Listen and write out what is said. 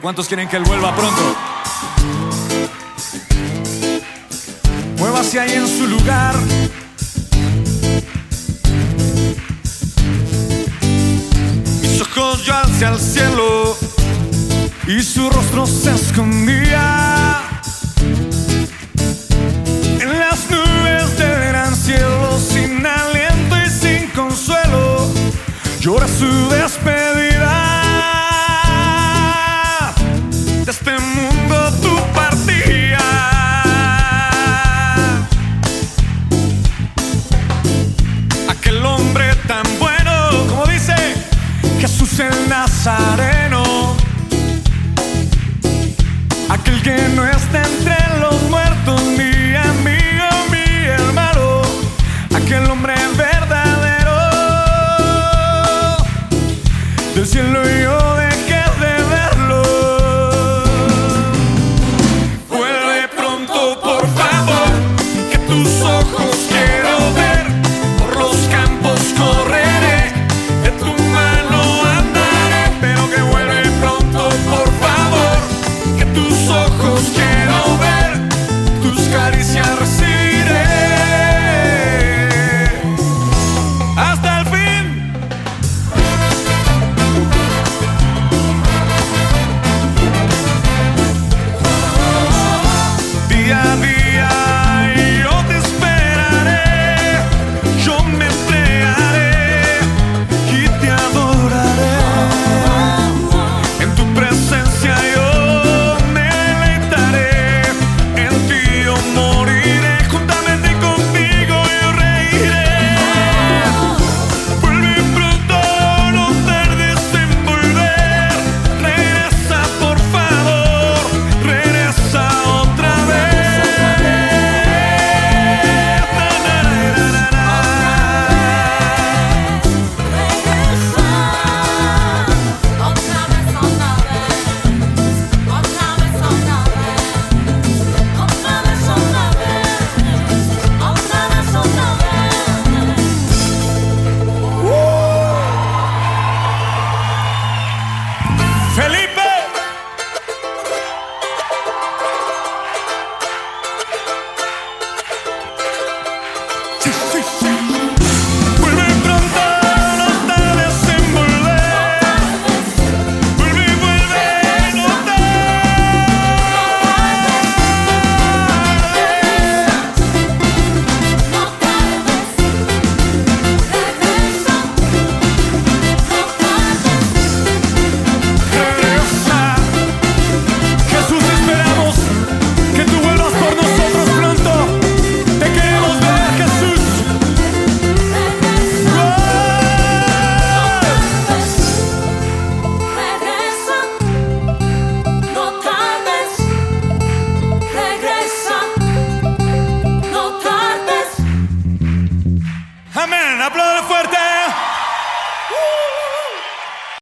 ¿Cuántos quieren que él vuelva pronto? Muévase ahí en su lugar. Mis ojos yo alcé al cielo y su rostro se escondía en las nubes del gran cielo, sin aliento y sin consuelo. Llora su despedida.